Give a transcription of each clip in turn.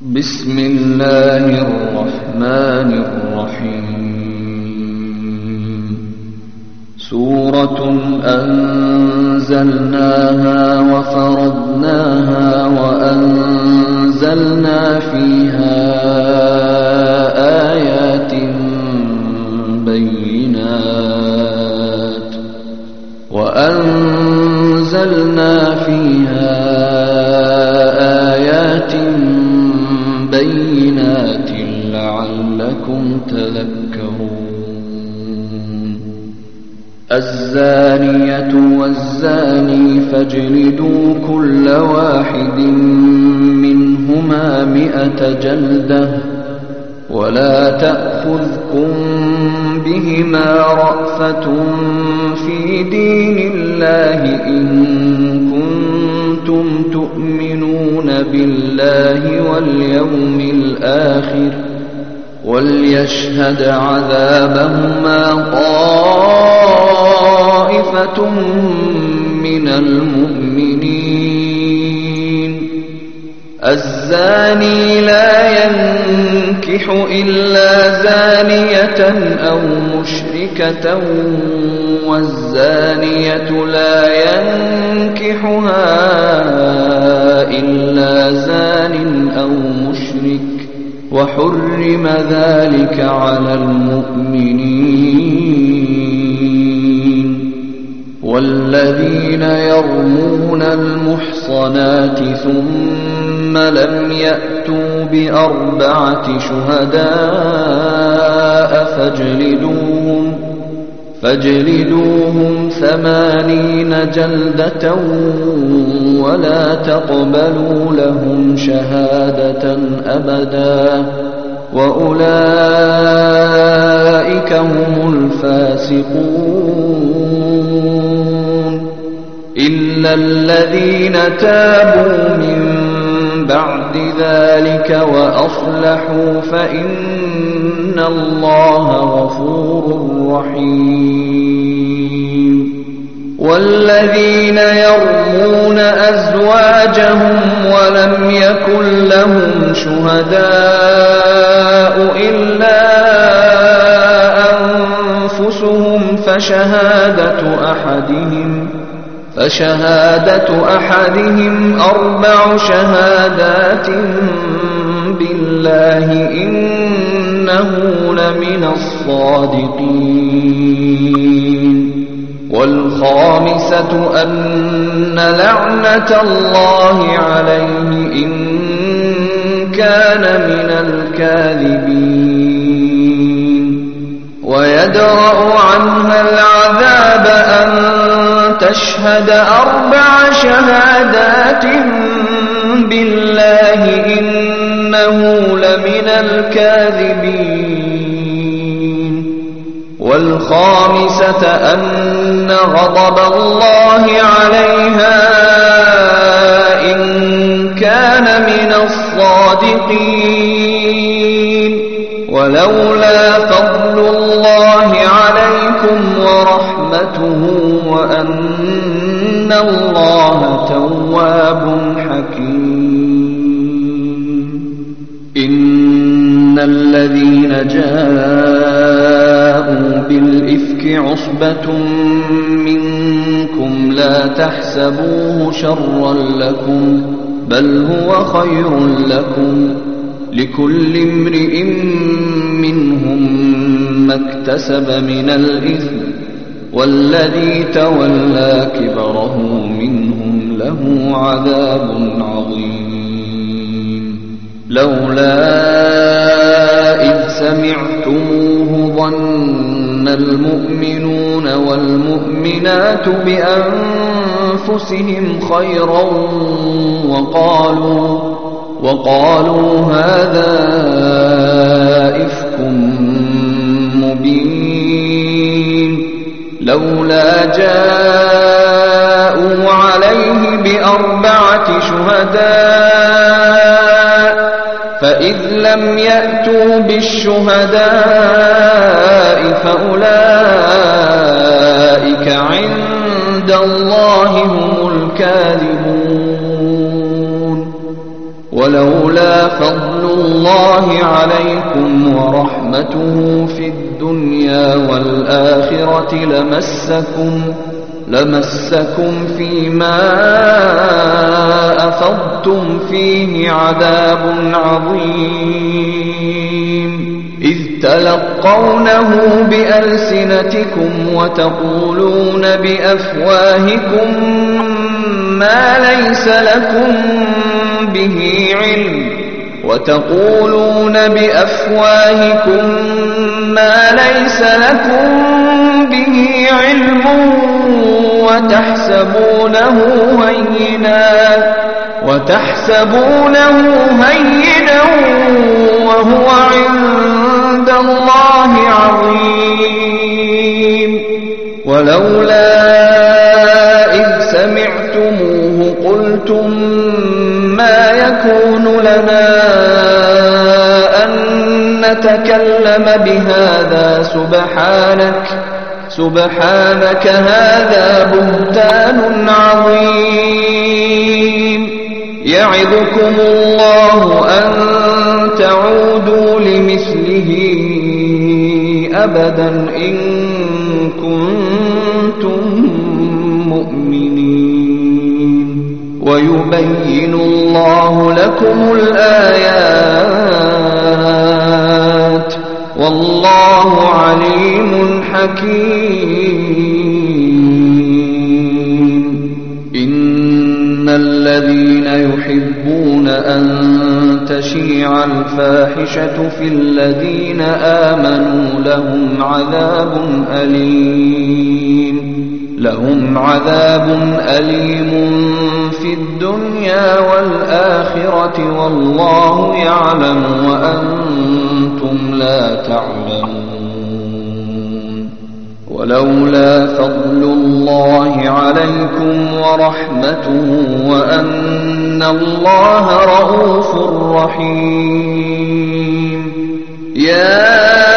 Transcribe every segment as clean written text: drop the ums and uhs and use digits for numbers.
بسم الله الرحمن الرحيم سورة أنزلناها وفرضناها وأنزلنا فيها آيات بينات لعلكم تذكرون الزانية والزاني فاجلدوا كل واحد منهما 100 جلدة ولا تأخذكم بهما رأفة في دين الله إن كنتم تؤمنون بالله واليوم الآخر وليشهد عذابهما طائفة من المؤمنين الزاني لا ينكح إلا زانية أو مشركة والزانية لا ينكحها إلا زان أو مشرك وحرم ذلك على المؤمنين والذين يرمون المحصنات ثم لم يأتوا ب4 شهداء فاجلدوهم 80 جلدة ولا تقبلوا لهم شهادة أبدا وأولئك هم الفاسقون إلا الذين تابوا من بعد ذلك وأصلحوا فإن الله غفور رحيم والذين يرمون أزواجهم ولم يكن لهم شهداء إلا أنفسهم فشهادة أحدهم 4 شهادات بالله إنه لمن الصادقين والخامسة أن لعنة الله عليه إن كان من الكاذبين ويدرأ عنها العذاب أن تشهد 4 شهادات بالله إنه لمن الكاذبين والخامسة أن غضب الله عليها إن كان من الصادقين ولولا فضل الله عليكم ورحمته وأن الله تواب حكيم إن الذين جاءوا بالإفك عصبة منكم لا تحسبوه شرا لكم بل هو خير لكم لكل امرئ منهم ما اكتسب من الإثم والذي تولى كبره منهم له عذاب عظيم لولا إذ سمعتموه ظن المؤمنون والمؤمنات بأنفسهم خيرا وقالوا هذا إفك مبين لولا جاءوا عليه ب4 شهداء فإذ لم يأتوا بالشهداء فأولئك عند الله هم الكاذبون ولولا فضل الله عليكم ورحمته في الدنيا والآخرة لمسكم فيما أفضتم فيه عذاب عظيم إذ تلقونه بألسنتكم وتقولون بأفواهكم ما ليس لكم به علم وتحسبونه هينا وهو عند الله عظيم ولولا إذ سمعتموه قلتم ما يكون لنا أن نتكلم بهذا سبحانك هذا بهتان عظيم يعظكم الله أن تعودوا لمثله أبدا إن كنتم مؤمنين ويبين الله لكم الآيات والله عليم حكيم إن الذين يحبون أن تشيع الفاحشة في الذين آمنوا لهم عذاب أليم في الدنيا والآخرة والله يعلم وأنتم لا تعلمون ولولا فضل الله عليكم ورحمته وأن الله رءوف رحيم يا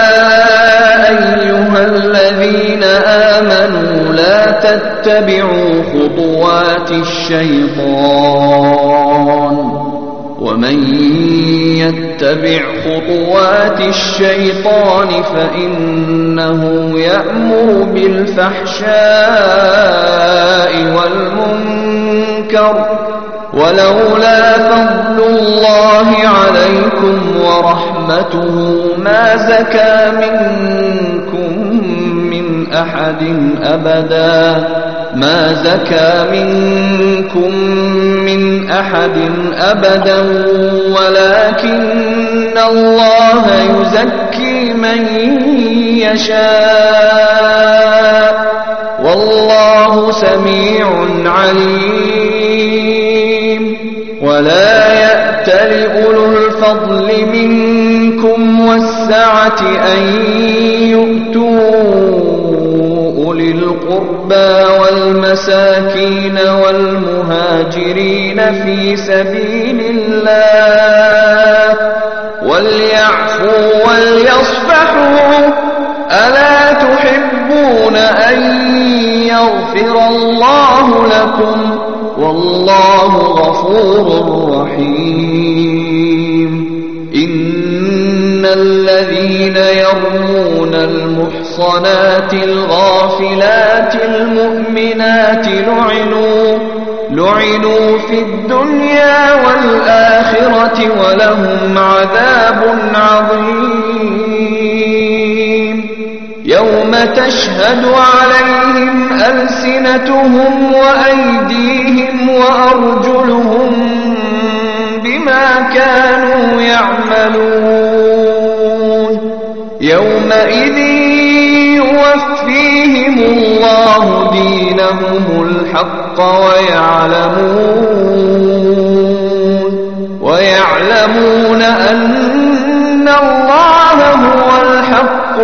أيها الذين آمنوا لا تتبعوا خطوات الشيطان ومن يتبع خطوات الشيطان فإنه يأمر بالفحشاء والمنكر ولولا فضل الله عليكم ورحمته ما زكى منكم من أحد أبدا ولكن الله يزكي من يشاء والله سميع عليم ولا يأتل أولو الفضل منكم والسعة أن يؤتوا أولي القربى والمساكين والمهاجرين في سبيل الله وليعفوا وليصفحوا ألا تحبون أن يغفر الله لكم والله غفور رحيم إن الذين يرمون المحصنات الغافلات المؤمنات لعنوا في الدنيا والآخرة ولهم عذاب عظيم يوم تشهد عليهم ألسنتهم وأيديهم وأرجلهم بما كانوا يعملون يومئذ يوفيهم الله دينهم الحق ويعلمون أن الله هو الحق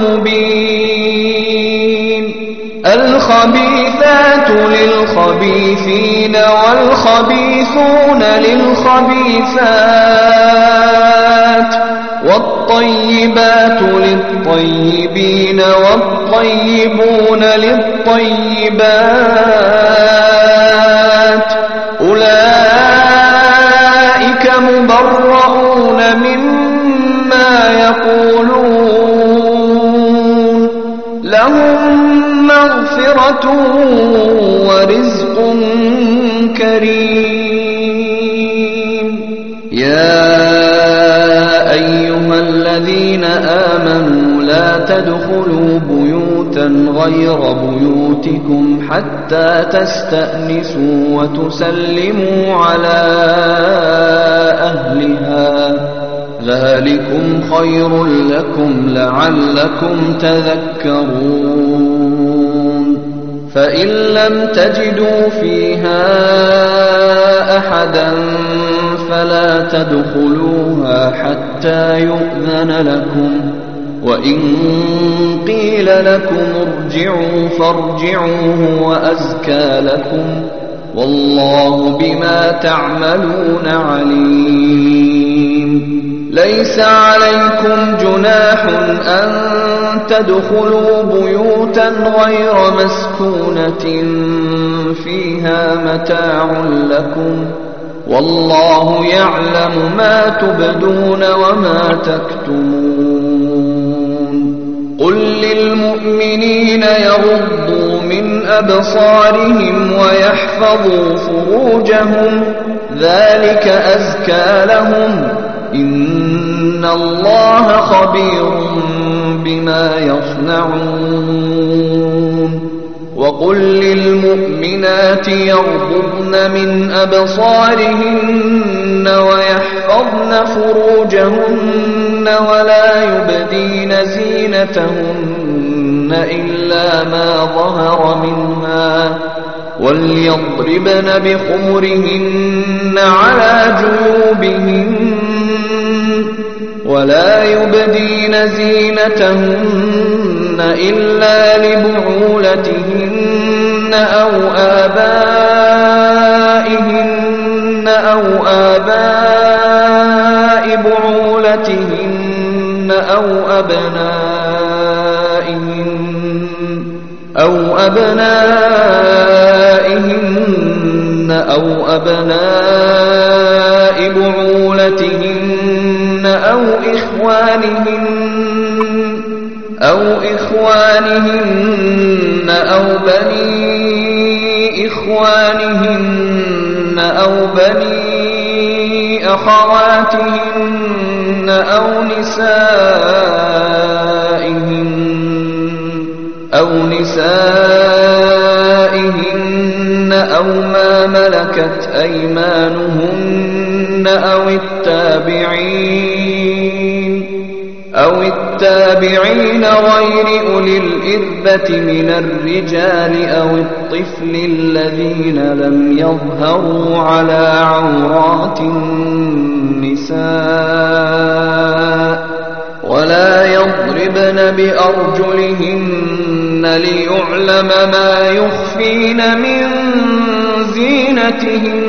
المبين الخبيثات للخبيثين والخبيثون للخبيثات والطيبات للطيبين والطيبون للطيبات أولئك مبرؤون مبرؤون مما يقولون لهم مغفرة ورزق كريم. يا أيها الذين آمنوا لا تدخلوا بيوتا غير بيوتكم حتى تستأنسوا وتسلموا على أهلها ذلكم خير لكم لعلكم تذكرون. فإن لم تجدوا فيها أحدا فلا تدخلوها حتى يؤذن لكم، وإن قيل لكم ارجعوا فارجعوا هو أزكى لكم، والله بما تعملون عليم. ليس عليكم جناح أن تدخلوا بيوتا غير مسكونة فيها متاع لكم، والله يعلم ما تبدون وما تكتمون. قل للمؤمنين يغضوا من أبصارهم ويحفظوا فروجهم ذلك أزكى لهم، إن الله خبير بما يصنعون. وقل للمؤمنات يغضضن من أبصارهن ويحفظن فروجهن ولا يبدين زينتهن إلا ما ظهر منها، وليضربن بخمرهن على جيوبهن ولا يبدين زينتهن إلا لبعولتهن أو آباء بعولتهن أو أبنائهن أو أبناء بعولتهن أو إخوانهن أو بني إخوانهن أو بني أخواتهن أو نسائهن أو ما ملكت أيمانهن أو التابعين غير أولي الإربة من الرجال أو الطفل الذين لم يظهروا على عورات النساء، ولا يضربن بأرجلهن ليعلم ما يخفين من زينتهن.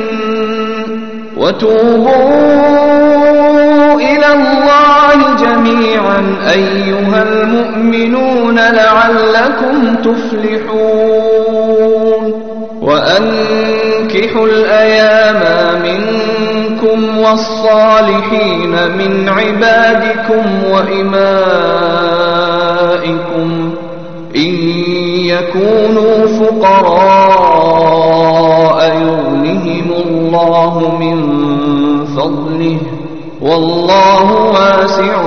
وتوبوا إلى الله جميعا أيها المؤمنون لعلكم تفلحون. وأنكحوا الأيام منكم والصالحين من عبادكم وإمائكم إن يكونوا فقراء يغنهم الله من فضله والله واسع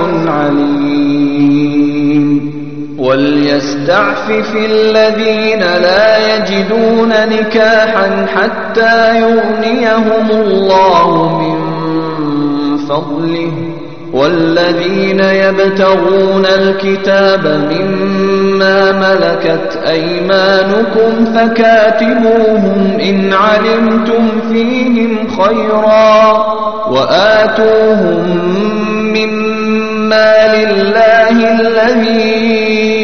عليم. وليستعفف الذين لا يجدون نكاحا حتى يغنيهم الله من فضله، والذين يبتغون الكتاب مما ملكت أيمانكم فكاتبوهم إن علمتم فيهم خيرا، وآتوهم مما لله الذي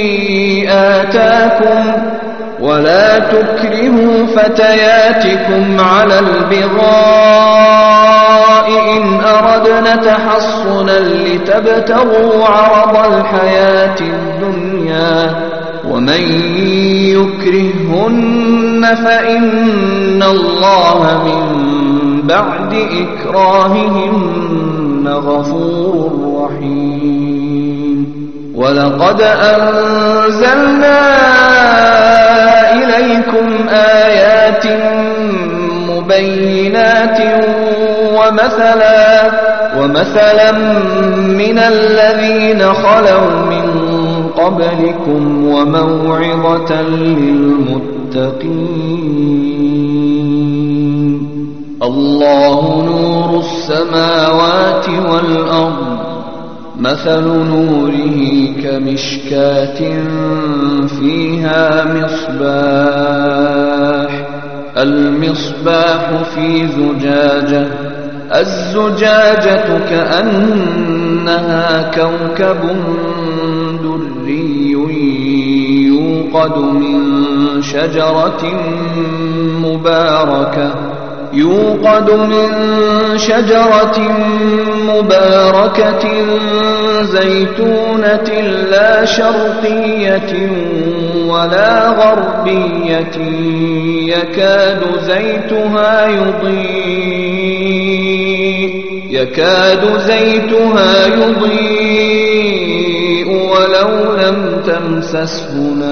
آتاكم، ولا تكرهوا فتياتكم على البغاء إن أردنا تحصنا لتبتغوا عرض الحياة الدنيا، ومن يكرههن فإن الله من بعد إكراههن غفور رحيم. ولقد أنزلنا إليكم آيات مبينات ومثلا من الذين خلوا من قبلكم وموعظة للمتقين. الله نور السماوات والأرض، مثل نوره كمشكاة فيها مصباح، المصباح في زجاجة، الزجاجة كأنها كوكب دري يوقد من شجرة مباركة زيتونة لا شرقية ولا غربية يكاد زيتها يضيء ولو لم تمسسه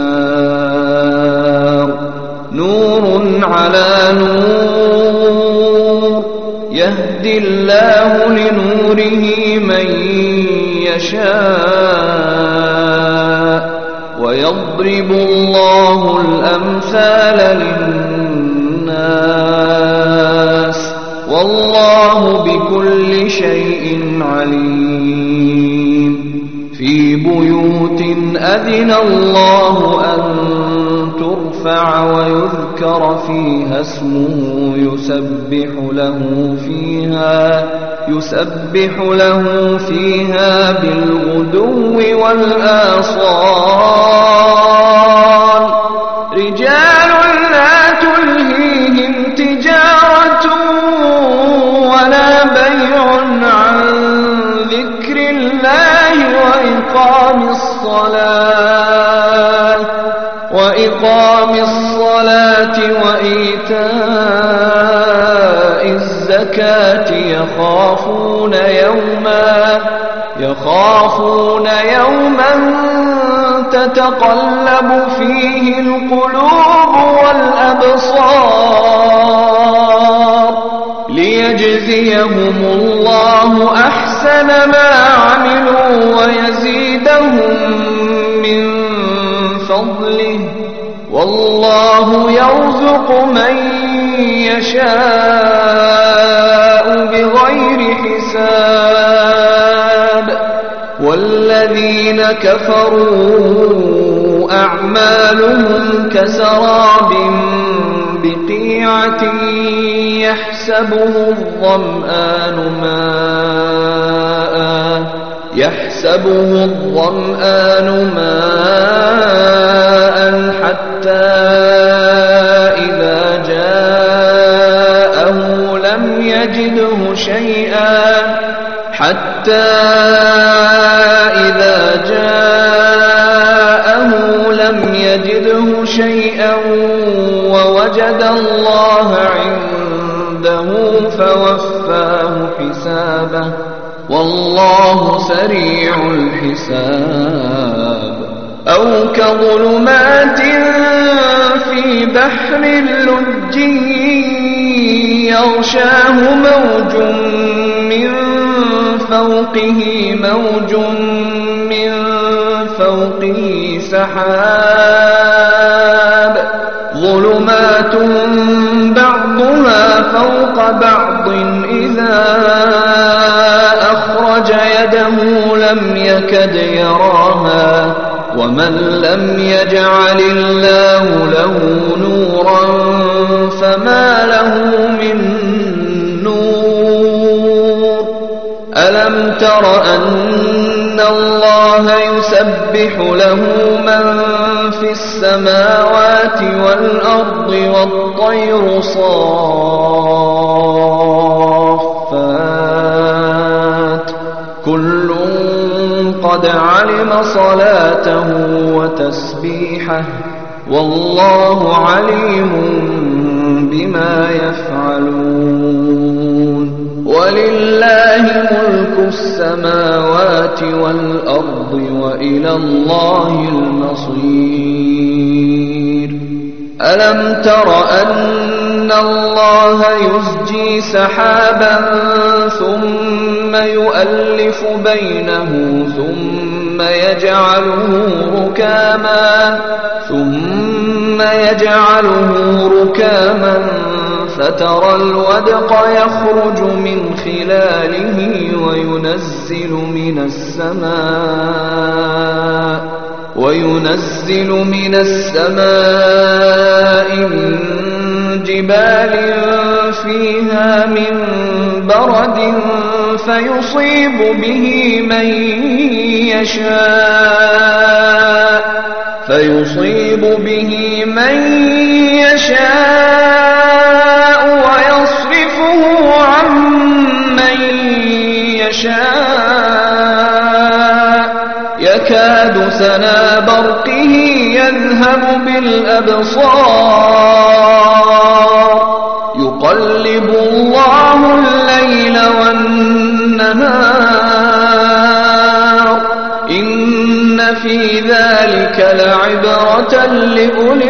نار، نور على نور، يهدي الله لنوره من يشاء ويضرب الله الأمثال للناس والله بكل شيء عليم. في بيوت أذن الله أن ترفع ويذكر فيها اسمه يسبح له فيها بالغدو والآصال. رجال لا تلهيهم تجارة ولا بيع عن ذكر الله وإقام الصلاة وإيتاء الزكاة يخافون يوما تتقلب فيه القلوب والأبصار. ليجزيهم الله أحسن ما عملوا ويزيدهم من فضله، والله يرزق من يشاء بغير حساب. والذين كفروا أعمالهم كسراب بقيعة يحسبه الظمآن ماء حتى إذا جاءه لم يجده شيئا ووجد الله عنده فوفاه حسابه والله سريع الحساب. أو كظلمات في بحر لجي يغشاه موج من فوقه سحاب، ظلمات بعضها فوق بعض إذا أخرج يده لم يكد يراها، ومن لم يجعل الله له نورا فما له من نور. ألم تر أن الله يسبح له من في السماوات والأرض والطير صافات، كل قد علم صلاته وتسبيحه والله عليم بما يفعلون. ولله ولله ملك السماوات والأرض وإلى الله المصير ألم تر أن الله يزجي سحابا ثم يؤلف بينه ثم يجعله ركاما فترى الودق يخرج من خلاله وينزل من السماء من جبال فيها من برد فيصيب به من يشاء ويصرفه عن من يشاء يكاد سنا برقه يذهب بالأبصار يقلب الله الليل والنهار إن في ذلك لعبرة لأولي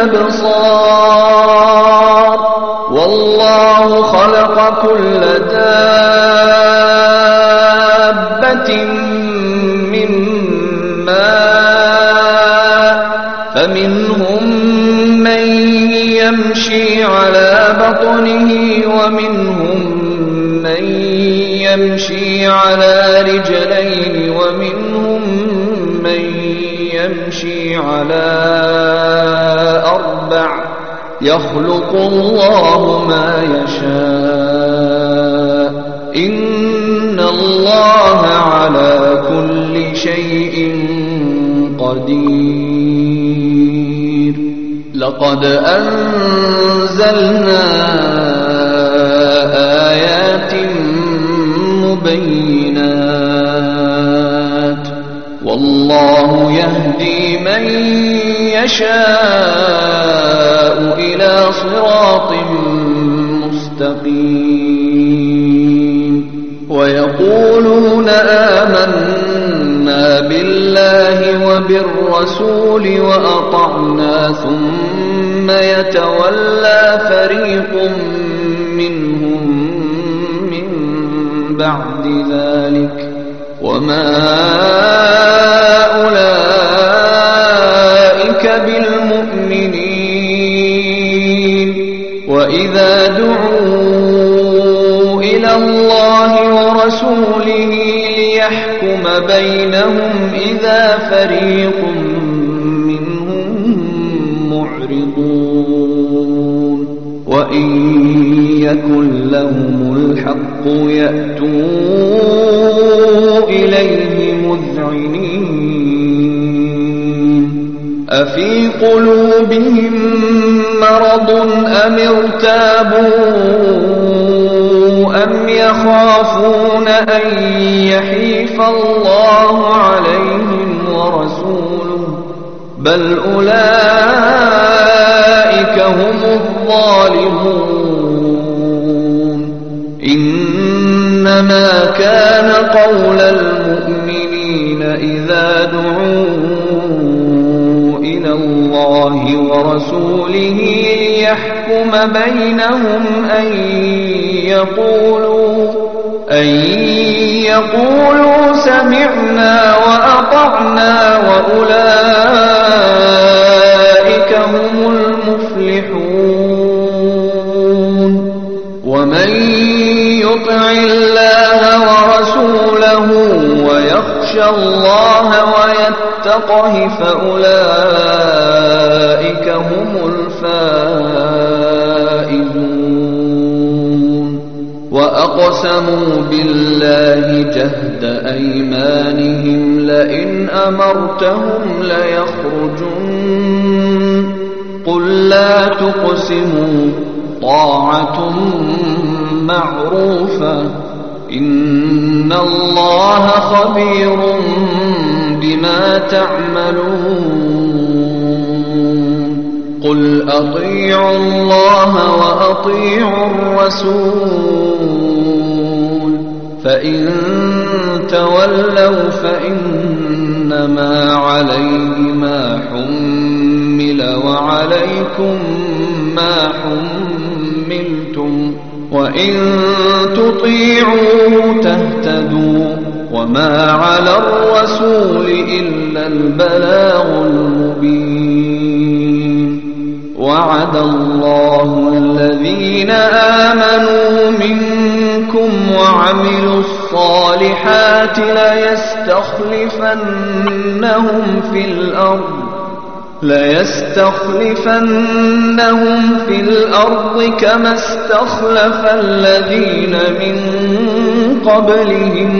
الأبصار والله خلق كل دابة من ماء فمنهم من يمشي على بطنه ومنهم من يمشي على رجلين ومنهم من يمشي على أربع يخلق الله ما يشاء إن الله على كل شيء قدير لقد أنزلنا آيات مبينات والله يهدي من يشاء إلى صراط مستقيم ويقولون آمنا بالله وبالرسول وأطعنا ثم يتولى فريق منهم من بعد ذلك وما أولئك بالمؤمنين وإذا دعوا إلى الله ورسوله ليحكم بينهم إذا فريق منهم معرضون وإن يكن لهم الحق يأتوا إليه مذعنين أفي قلوبهم مرض أم ارتابوا أم يخافون أن يحيف الله عليهم ورسوله بل أولئك هم الظالمون إنما كان قول المؤمنين إذا دعوا إلى الله ورسوله ليحكم بينهم أن يقولوا سمعنا وأطعنا وأولئك هم المفلحون ومن يطع الله ورسوله ويخشى الله ويتقه فأولئك هم الفائزون وأقسموا بالله جهد أيمانهم لئن أمرتهم ليخرجن قل لا تقسموا طاعة معروفة إن الله خبير بما تعملون قل أطيعوا الله وأطيعوا الرسول فإن تولوا فإنما عليه ما حمل وعليكم ما حملتم وإن تطيعوا تهتدوا وما على الرسول إلا البلاغ المبين. وعد الله الذين آمنوا منكم وعملوا الصالحات ليستخلفنهم في الأرض كما استخلف الذين من قبلهم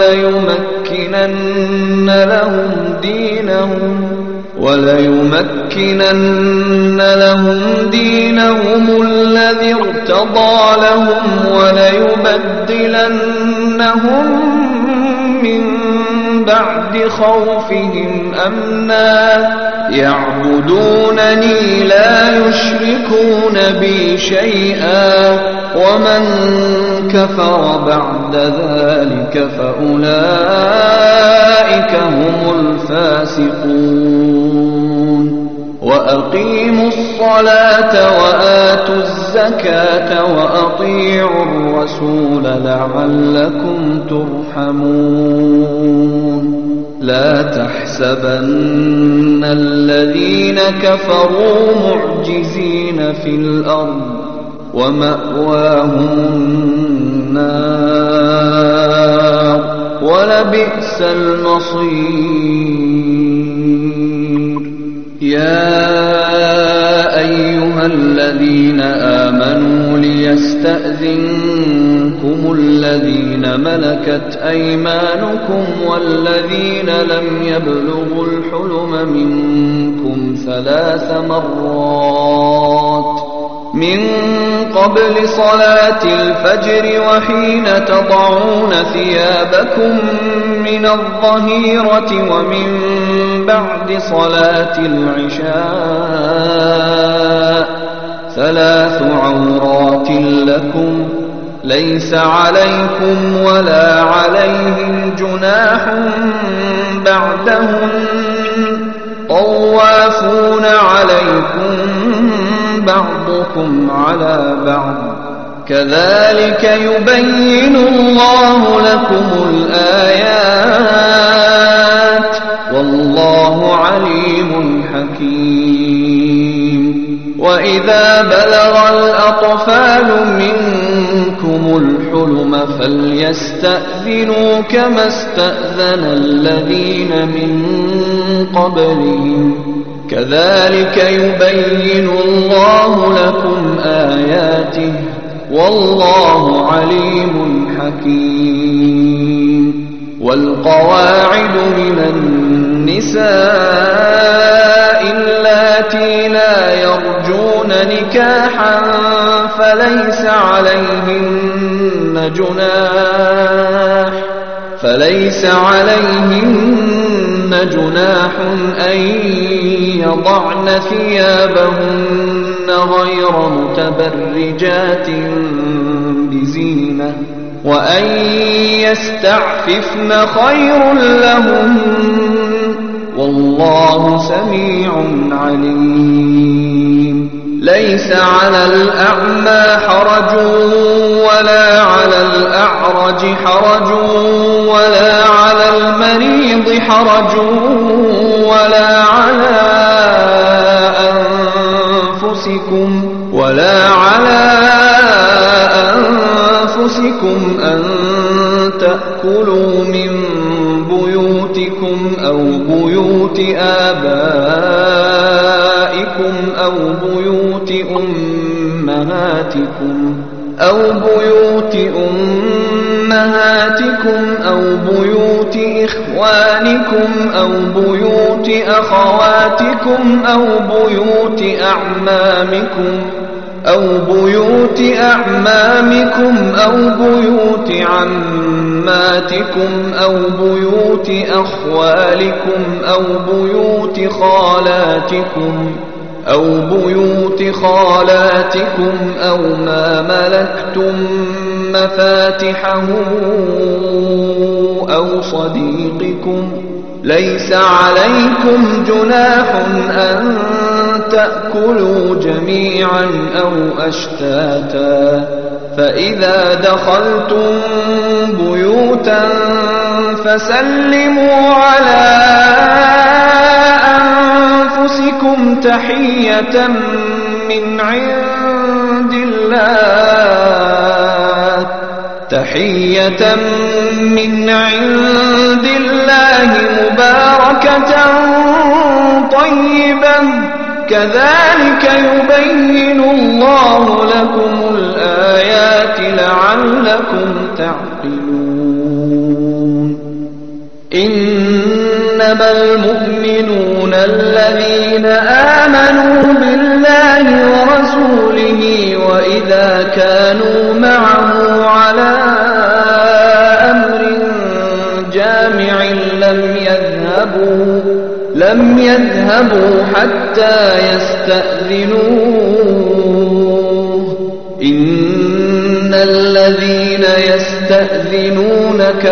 وليمكنن لهم دينهم الذي ارتضى لهم وليبدلنهم من بعد خوفهم أمنا يعبدونني لا يشركون بي شيئا ومن كفر بعد ذلك فأولئك هم الفاسقون. وأقيموا الصلاة وآتوا الزكاة وأطيعوا الرسول لعلكم ترحمون. لا تحسبن الذين كفروا معجزين في الأرض ومأواهم النار ولبئس المصير. يا أيها الذين آمنوا ليستأذنكم الذين ملكت أيمانكم والذين لم يبلغوا الحلم منكم 3 مرات من قبل صلاة الفجر وحين تضعون ثيابكم من الظهيرة ومن بعد صلاة العشاء 3 عورات لكم ليس عليكم ولا عليهم جناح بعدهن طوافون عليكم بعضكم على بعض كذلك يبين الله لكم الآيات والله عليم حكيم. وإذا بلغ الأطفال منكم الحلم فليستأذنوا كما استأذن الذين من قبلهم كذلك يبين الله لكم آياته والله عليم حكيم. والقواعد من النساء اللاتي لا يرجون نكاحا فليس عليهن جناح أن يضعن ثيابهن غير متبرجات بزينة وأن يستعففن خير لهم والله سميع عليم. ليس على الأعمى حرج ولا على الأعرج حرج ولا على المريض حرج ولا على أنفسكم أن تأكلوا من بيوتكم أو بيوت آبائكم أو بيوت أمهاتكم أو بيوت إخوانكم أو بيوت أخواتكم أو بيوت أعمامكم أو بيوت عماتكم أو بيوت أخوالكم أو بيوت خالاتكم أو ما ملكتم مفاتحه أو صديقكم ليس عليكم جناح أن تأكلوا جميعا أو أشتاتا فإذا دخلتم بيوتا فسلموا على أنفسكم تحية من عند الله مباركة طيبة كذلك يبين الله لكم الآيات لعلكم تعقلون إنما المؤمنون الذين آمنوا بالله ورسوله وإذا كانوا معه على أمر جامع لم يذهبوا حتى يستأذنوه إن الذين يستأذنونك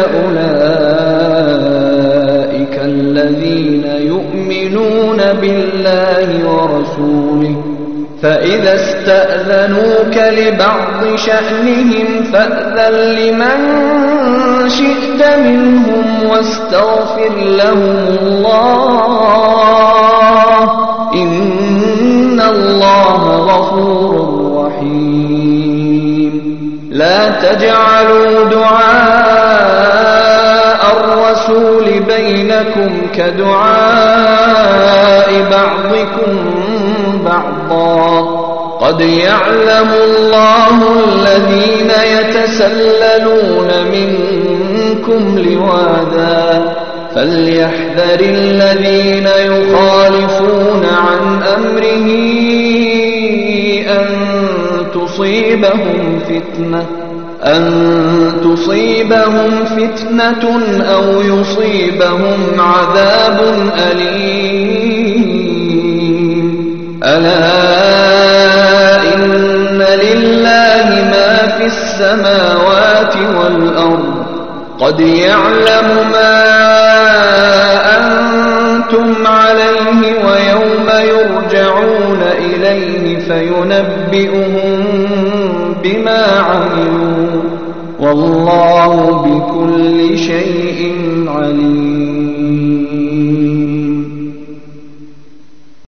أولئك الذين يؤمنون بالله ورسوله فإذا استأذنوك لبعض شأنهم فأذن لمن شئت منهم واستغفر لهم الله إن الله غفور رحيم لا تجعلوا دعاء الرسول بينكم كدعاء بعضكم بعضا قد يعلم الله الذين يتسللون منكم لواذا فليحذر الذين يخالفون عن أمره أن تصيبهم فتنة أو يصيبهم عذاب أليم ألا إن لله ما في السماوات والأرض قد يعلم ما أنتم عليه ويوم يرجعون إليه فينبئهم بما عملوا والله بكل شيء عليم